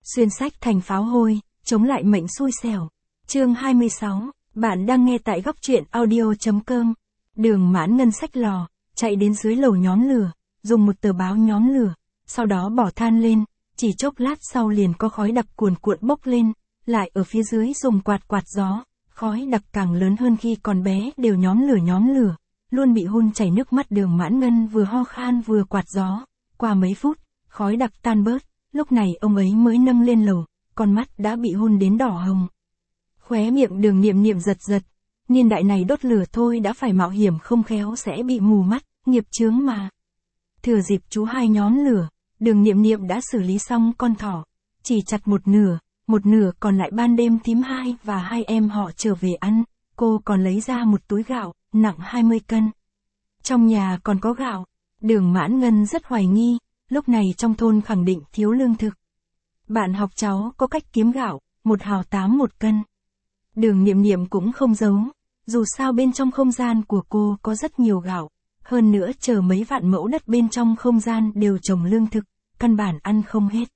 Xuyên sách thành pháo hôi, chống lại mệnh xui xẻo. Chương 26, bạn đang nghe tại góc truyện audio.com. Đường Mãn Ngân xách lò, chạy đến dưới lầu nhóm lửa, dùng một tờ báo nhóm lửa, sau đó bỏ than lên, chỉ chốc lát sau liền có khói đặc cuồn cuộn bốc lên, lại ở phía dưới dùng quạt gió, khói đặc càng lớn hơn khi còn bé đều nhóm lửa, luôn bị hun chảy nước mắt. Đường Mãn Ngân vừa ho khan vừa quạt gió, qua mấy phút, khói đặc tan bớt, lúc này ông ấy mới nâng lên lầu, con mắt đã bị hun đến đỏ hồng. Khóe miệng Đường Niệm Niệm giật giật, niên đại này đốt lửa thôi đã phải mạo hiểm, không khéo sẽ bị mù mắt, nghiệp chướng mà. Thừa dịp chú hai nhóm lửa, Đường Niệm Niệm đã xử lý xong con thỏ, chỉ chặt một nửa còn lại ban đêm thím hai và hai em họ trở về ăn, cô còn lấy ra một túi gạo, nặng 20 cân. Trong nhà còn có gạo, Đường Mãn Ngân rất hoài nghi, lúc này trong thôn khẳng định thiếu lương thực. Bạn học cháu có cách kiếm gạo, 1 hào 8 một cân. Đường Niệm Niệm cũng không giấu, dù sao bên trong không gian của cô có rất nhiều gạo, hơn nữa chờ mấy vạn mẫu đất bên trong không gian đều trồng lương thực, căn bản ăn không hết.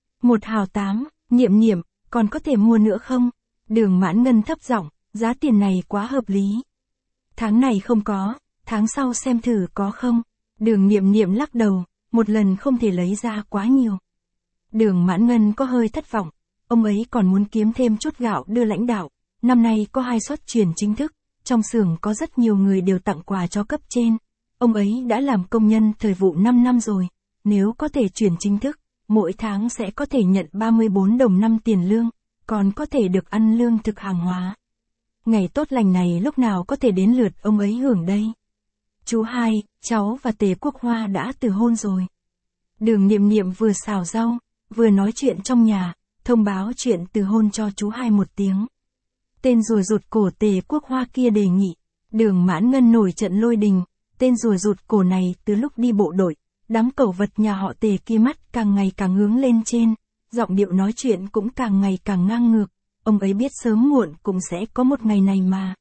1 hào 8, Niệm Niệm, còn có thể mua nữa không? Đường Mãn Ngân thấp giọng, giá tiền này quá hợp lý. Tháng này không có, tháng sau xem thử có không? Đường Niệm Niệm lắc đầu, một lần không thể lấy ra quá nhiều. Đường Mãn Ngân có hơi thất vọng, ông ấy còn muốn kiếm thêm chút gạo đưa lãnh đạo. Năm nay có 2 suất chuyển chính thức, trong xưởng có rất nhiều người đều tặng quà cho cấp trên. Ông ấy đã làm công nhân thời vụ 5 năm rồi, nếu có thể chuyển chính thức, mỗi tháng sẽ có thể nhận 34 đồng 5 tiền lương, còn có thể được ăn lương thực hàng hóa. Ngày tốt lành này lúc nào có thể đến lượt ông ấy hưởng đây? Chú hai, cháu và Tề Quốc Hoa đã từ hôn rồi. Đường Niệm Niệm vừa xào rau, vừa nói chuyện trong nhà, thông báo chuyện từ hôn cho chú hai một tiếng. Tên rùa rụt cổ Tề Quốc Hoa kia đề nghị. Đường Mãn Ngân nổi trận lôi đình, tên rùa rụt cổ này từ lúc đi bộ đội, đám cẩu vật nhà họ Tề kia mắt càng ngày càng hướng lên trên, giọng điệu nói chuyện cũng càng ngày càng ngang ngược, ông ấy biết sớm muộn cũng sẽ có một ngày này mà.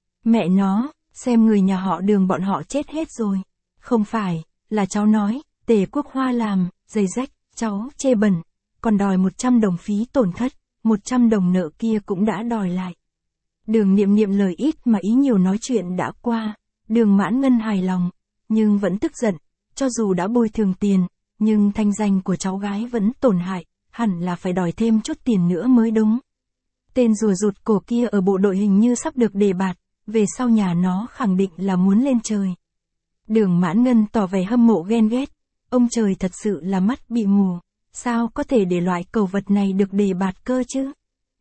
Mẹ nó, xem người nhà họ Đường bọn họ chết hết rồi. Không phải, là cháu nói, Tề Quốc Hoa làm, giày rách, cháu chê bẩn, còn đòi 100 đồng phí tổn thất, 100 đồng nợ kia cũng đã đòi lại. Đường Niệm Niệm lời ít mà ý nhiều nói chuyện đã qua, Đường Mãn Ngân hài lòng, nhưng vẫn tức giận, cho dù đã bồi thường tiền, nhưng thanh danh của cháu gái vẫn tổn hại, hẳn là phải đòi thêm chút tiền nữa mới đúng. Tên rùa rụt cổ kia ở bộ đội hình như sắp được đề bạt, về sau nhà nó khẳng định là muốn lên trời. Đường Mãn Ngân tỏ vẻ hâm mộ ghen ghét, ông trời thật sự là mắt bị mù, sao có thể để loại cẩu vật này được đề bạt cơ chứ?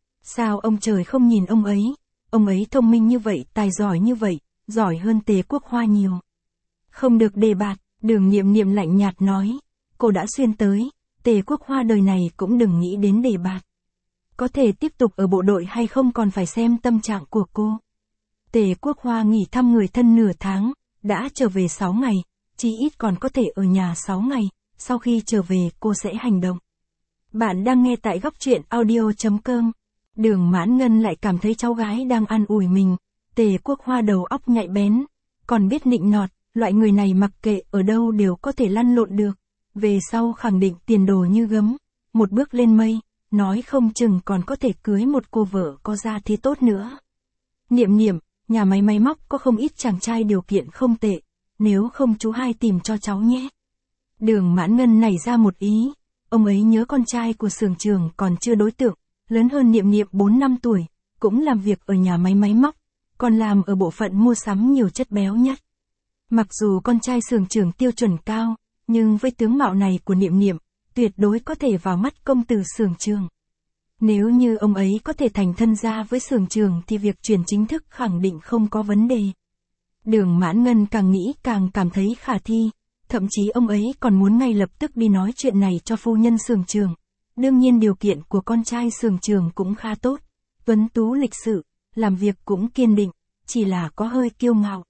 Sao ông trời không nhìn ông ấy thông minh như vậy, tài giỏi như vậy, giỏi hơn Tề Quốc Hoa nhiều. Không được đề bạt, Đường Niệm Niệm lạnh nhạt nói, cô đã xuyên tới, Tề Quốc Hoa đời này cũng đừng nghĩ đến đề bạt. Có thể tiếp tục ở bộ đội hay không còn phải xem tâm trạng của cô. Tề Quốc Hoa nghỉ thăm người thân nửa tháng, đã trở về 6 ngày, chí ít còn có thể ở nhà 6 ngày, sau khi trở về cô sẽ hành động. Bạn đang nghe tại góc truyện audio.com. Đường Mãn Ngân lại cảm thấy cháu gái đang an ủi mình, Tề Quốc Hoa đầu óc nhạy bén, còn biết nịnh nọt, loại người này mặc kệ ở đâu đều có thể lăn lộn được, về sau khẳng định tiền đồ như gấm, một bước lên mây, nói không chừng còn có thể cưới một cô vợ có gia thế tốt nữa. Niệm Niệm, nhà máy máy móc có không ít chàng trai điều kiện không tệ, nếu không chú hai tìm cho cháu nhé. Đường Mãn Ngân nảy ra một ý, ông ấy nhớ con trai của xưởng trường còn chưa đối tượng, lớn hơn Niệm Niệm 4 năm tuổi, cũng làm việc ở nhà máy máy móc, còn làm ở bộ phận mua sắm nhiều chất béo nhất. Mặc dù con trai xưởng trưởng tiêu chuẩn cao, nhưng với tướng mạo này của Niệm Niệm, tuyệt đối có thể vào mắt công tử xưởng trường. Nếu như ông ấy có thể thành thân gia với xưởng trường thì việc chuyển chính thức khẳng định không có vấn đề. Đường Mãn Ngân càng nghĩ càng cảm thấy khả thi, thậm chí ông ấy còn muốn ngay lập tức đi nói chuyện này cho phu nhân xưởng trường. Đương nhiên điều kiện của con trai xưởng trường cũng khá tốt, tuấn tú lịch sự, làm việc cũng kiên định, chỉ là có hơi kiêu ngạo.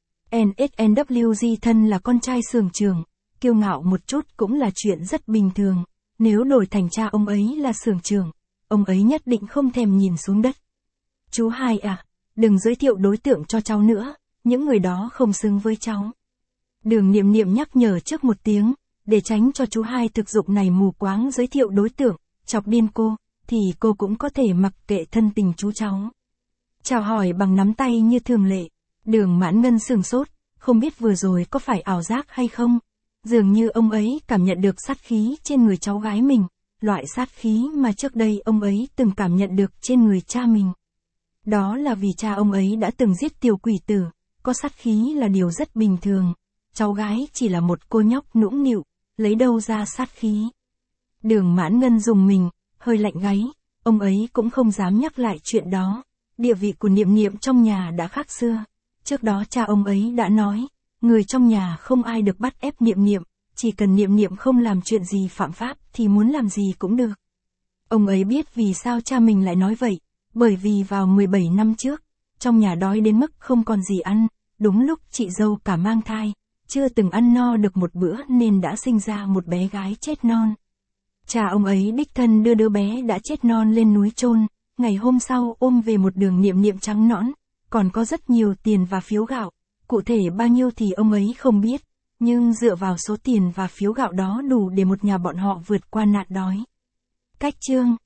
NSNWG thân là con trai xưởng trường, kiêu ngạo một chút cũng là chuyện rất bình thường, nếu đổi thành cha ông ấy là xưởng trường, ông ấy nhất định không thèm nhìn xuống đất. Chú hai à, đừng giới thiệu đối tượng cho cháu nữa, những người đó không xứng với cháu. Đường Niệm Niệm nhắc nhở trước một tiếng, để tránh cho chú hai thực dụng này mù quáng giới thiệu đối tượng, chọc điên cô, thì cô cũng có thể mặc kệ thân tình chú cháu. Chào hỏi bằng nắm tay như thường lệ. Đường Mãn Ngân sửng sốt, không biết vừa rồi có phải ảo giác hay không. Dường như ông ấy cảm nhận được sát khí trên người cháu gái mình, loại sát khí mà trước đây ông ấy từng cảm nhận được trên người cha mình. Đó là vì cha ông ấy đã từng giết tiểu quỷ tử, có sát khí là điều rất bình thường. Cháu gái chỉ là một cô nhóc nũng nịu, lấy đâu ra sát khí. Đường Mãn Ngân rùng mình, hơi lạnh gáy, ông ấy cũng không dám nhắc lại chuyện đó. Địa vị của Niệm Niệm trong nhà đã khác xưa. Trước đó cha ông ấy đã nói, người trong nhà không ai được bắt ép Niệm Niệm, chỉ cần Niệm Niệm không làm chuyện gì phạm pháp thì muốn làm gì cũng được. Ông ấy biết vì sao cha mình lại nói vậy, bởi vì vào 17 năm trước, trong nhà đói đến mức không còn gì ăn, đúng lúc chị dâu cả mang thai, chưa từng ăn no được một bữa nên đã sinh ra một bé gái chết non. Cha ông ấy đích thân đưa đứa bé đã chết non lên núi chôn, ngày hôm sau ôm về một đường Niệm Niệm trắng nõn, còn có rất nhiều tiền và phiếu gạo, cụ thể bao nhiêu thì ông ấy không biết, nhưng dựa vào số tiền và phiếu gạo đó đủ để một nhà bọn họ vượt qua nạn đói. Cách chương